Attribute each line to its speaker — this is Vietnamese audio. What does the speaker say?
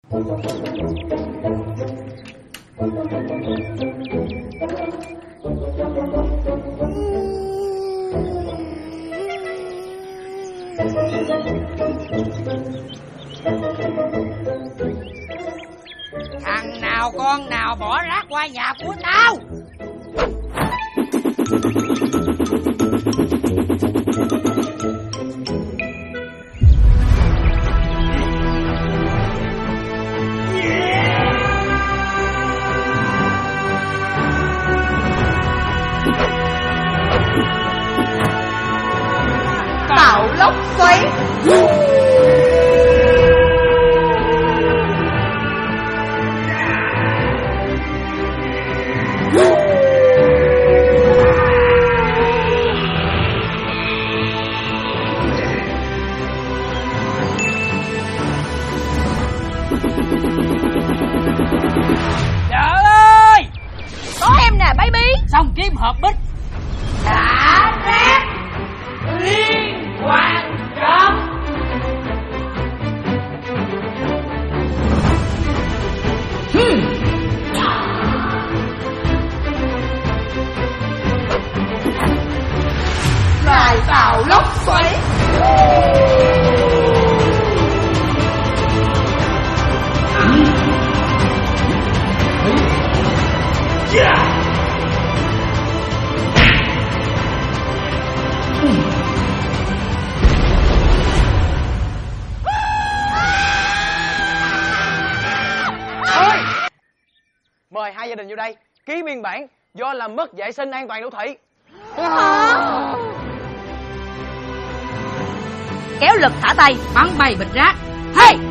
Speaker 1: Thằng nào con nào bỏ rác qua nhà của tao?
Speaker 2: Bão lốc xoáy.
Speaker 1: Trời ơi!
Speaker 2: Có em nè baby.
Speaker 1: Xong kiếm hộp bích. Xả rác liên quan trọng.
Speaker 2: Lại bão lốc xoáy.
Speaker 3: Mời hai gia đình vô đây ký biên bản do làm mất vệ sinh an toàn đô thị.
Speaker 2: Kéo lực thả tay,
Speaker 1: Bắn bay bịch rác. Hey!